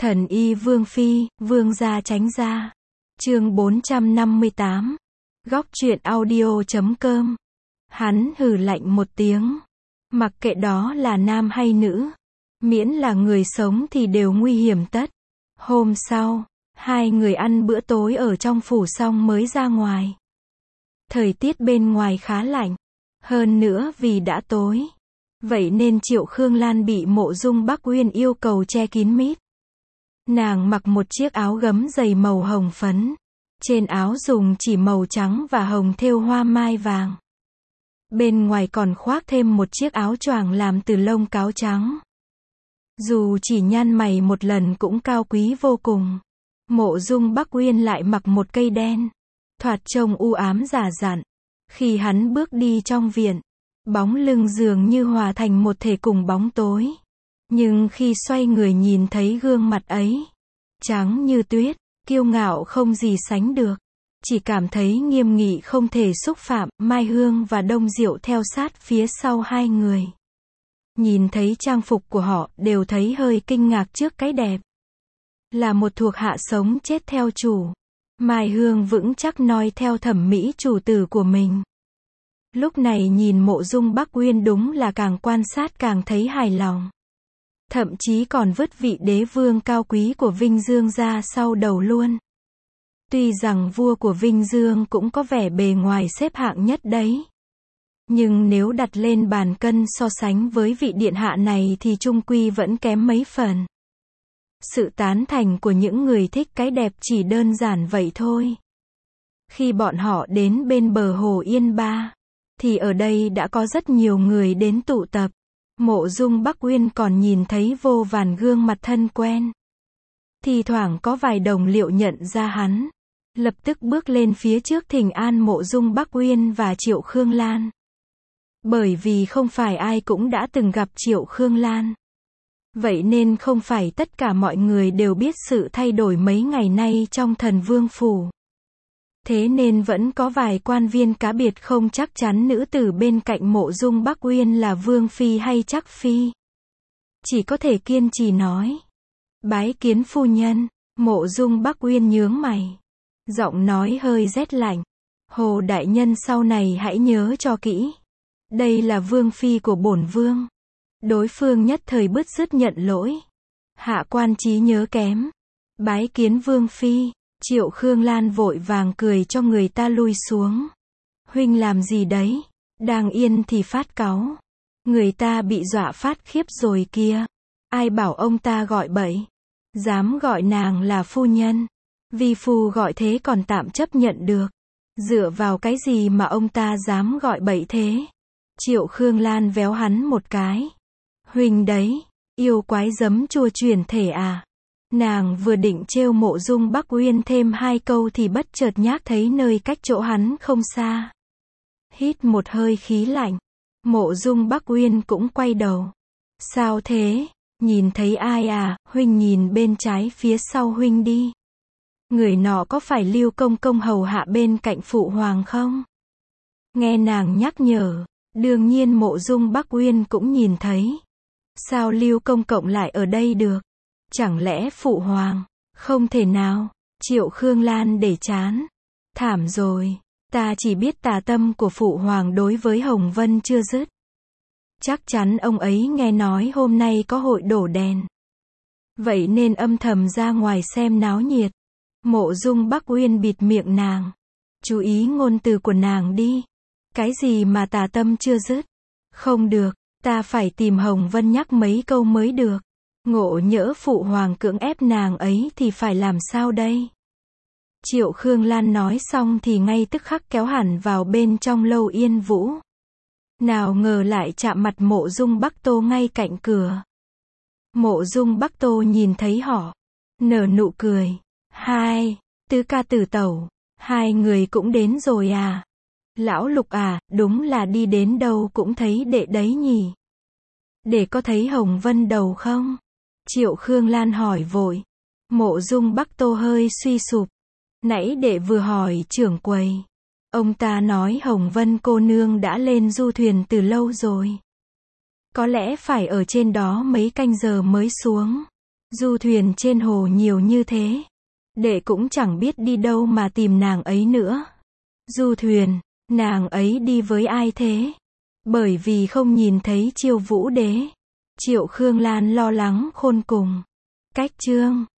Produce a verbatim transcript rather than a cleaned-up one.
Thần y Vương Phi, Vương gia tránh ra. Chương bốn trăm năm mươi tám. Góc truyện audio chấm com. Hắn hừ lạnh một tiếng. Mặc kệ đó là nam hay nữ, miễn là người sống thì đều nguy hiểm tất. Hôm sau, hai người ăn bữa tối ở trong phủ xong mới ra ngoài. Thời tiết bên ngoài khá lạnh, hơn nữa vì đã tối, vậy nên Triệu Khương Lan bị Mộ Dung Bắc Uyên yêu cầu che kín mít. Nàng mặc một chiếc áo gấm dày màu hồng phấn, trên áo dùng chỉ màu trắng và hồng thêu hoa mai vàng. Bên ngoài còn khoác thêm một chiếc áo choàng làm từ lông cáo trắng. Dù chỉ nhăn mày một lần cũng cao quý vô cùng. Mộ Dung Bắc Uyên lại mặc một cây đen, thoạt trông u ám già dặn. Khi hắn bước đi trong viện, bóng lưng dường như hòa thành một thể cùng bóng tối. Nhưng khi xoay người nhìn thấy gương mặt ấy, trắng như tuyết, kiêu ngạo không gì sánh được. Chỉ cảm thấy nghiêm nghị không thể xúc phạm. Mai Hương và Đông Diệu theo sát phía sau hai người. Nhìn thấy trang phục của họ, đều thấy hơi kinh ngạc trước cái đẹp. Là một thuộc hạ sống chết theo chủ, Mai Hương vững chắc noi theo thẩm mỹ chủ tử của mình. Lúc này nhìn Mộ Dung Bắc Uyên đúng là càng quan sát càng thấy hài lòng. Thậm chí còn vứt vị đế vương cao quý của Vinh Dương ra sau đầu luôn. Tuy rằng vua của Vinh Dương cũng có vẻ bề ngoài xếp hạng nhất đấy, nhưng nếu đặt lên bàn cân so sánh với vị điện hạ này thì chung quy vẫn kém mấy phần. Sự tán thành của những người thích cái đẹp chỉ đơn giản vậy thôi. Khi bọn họ đến bên bờ hồ Yên Ba, thì ở đây đã có rất nhiều người đến tụ tập. Mộ Dung Bắc Uyên còn nhìn thấy vô vàn gương mặt thân quen. Thì thoảng có vài đồng liệu nhận ra hắn, lập tức bước lên phía trước thỉnh an Mộ Dung Bắc Uyên và Triệu Khương Lan. Bởi vì không phải ai cũng đã từng gặp Triệu Khương Lan, vậy nên không phải tất cả mọi người đều biết sự thay đổi mấy ngày nay trong Thần Vương phủ. Thế nên vẫn có vài quan viên cá biệt không chắc chắn nữ tử bên cạnh Mộ Dung Bắc Uyên là Vương Phi hay Trắc Phi. Chỉ có thể kiên trì nói: "Bái kiến phu nhân." Mộ Dung Bắc Uyên nhướng mày, giọng nói hơi rét lạnh: "Hồ đại nhân sau này hãy nhớ cho kỹ. Đây là Vương Phi của bổn Vương." Đối phương nhất thời bứt rứt nhận lỗi: "Hạ quan trí nhớ kém. Bái kiến Vương Phi." Triệu Khương Lan vội vàng cười cho người ta lui xuống. "Huynh làm gì đấy? Đang yên thì phát cáu. Người ta bị dọa phát khiếp rồi kia. Ai bảo ông ta gọi bậy? Dám gọi nàng là phu nhân. Vi phu gọi thế còn tạm chấp nhận được. Dựa vào cái gì mà ông ta dám gọi bậy thế?" Triệu Khương Lan véo hắn một cái. "Huynh đấy, yêu quái giấm chua chuyển thể à?" Nàng vừa định trêu Mộ Dung Bắc Uyên thêm hai câu thì bất chợt nhác thấy nơi cách chỗ hắn không xa. Hít một hơi khí lạnh, Mộ Dung Bắc Uyên cũng quay đầu. "Sao thế? Nhìn thấy ai à?" "Huynh nhìn bên trái phía sau huynh đi. Người nọ có phải Lưu công công hầu hạ bên cạnh phụ hoàng không?" Nghe nàng nhắc nhở, đương nhiên Mộ Dung Bắc Uyên cũng nhìn thấy. Sao Lưu công công lại ở đây được? Chẳng lẽ phụ hoàng? Không thể nào. Triệu Khương Lan để chán. "Thảm rồi, ta chỉ biết tà tâm của phụ hoàng đối với Hồng Vân chưa dứt. Chắc chắn ông ấy nghe nói hôm nay có hội đổ đèn, vậy nên âm thầm ra ngoài xem náo nhiệt." Mộ Dung Bắc Uyên bịt miệng nàng. "Chú ý ngôn từ của nàng đi. Cái gì mà tà tâm chưa dứt? Không được, ta phải tìm Hồng Vân nhắc mấy câu mới được. Ngộ nhỡ phụ hoàng cưỡng ép nàng ấy thì phải làm sao đây?" Triệu Khương Lan nói xong thì ngay tức khắc kéo hẳn vào bên trong Lâu Yên Vũ. Nào ngờ lại chạm mặt Mộ Dung Bắc Tô ngay cạnh cửa. Mộ Dung Bắc Tô nhìn thấy họ, nở nụ cười. "Hai, tứ ca tử tẩu, hai người cũng đến rồi à? Lão Lục à, đúng là đi đến đâu cũng thấy đệ đấy nhỉ? Để có thấy Hồng Vân đầu không?" Triệu Khương Lan hỏi vội. Mộ Dung Bắc Tô hơi suy sụp. "Nãy đệ vừa hỏi trưởng quầy. Ông ta nói Hồng Vân cô nương đã lên du thuyền từ lâu rồi. Có lẽ phải ở trên đó mấy canh giờ mới xuống." Du thuyền trên hồ nhiều như thế. Đệ cũng chẳng biết đi đâu mà tìm nàng ấy nữa. Du thuyền, nàng ấy đi với ai thế? Bởi vì không nhìn thấy Chiêu Vũ Đế. Triệu Khương Lan lo lắng khôn cùng. Cách chương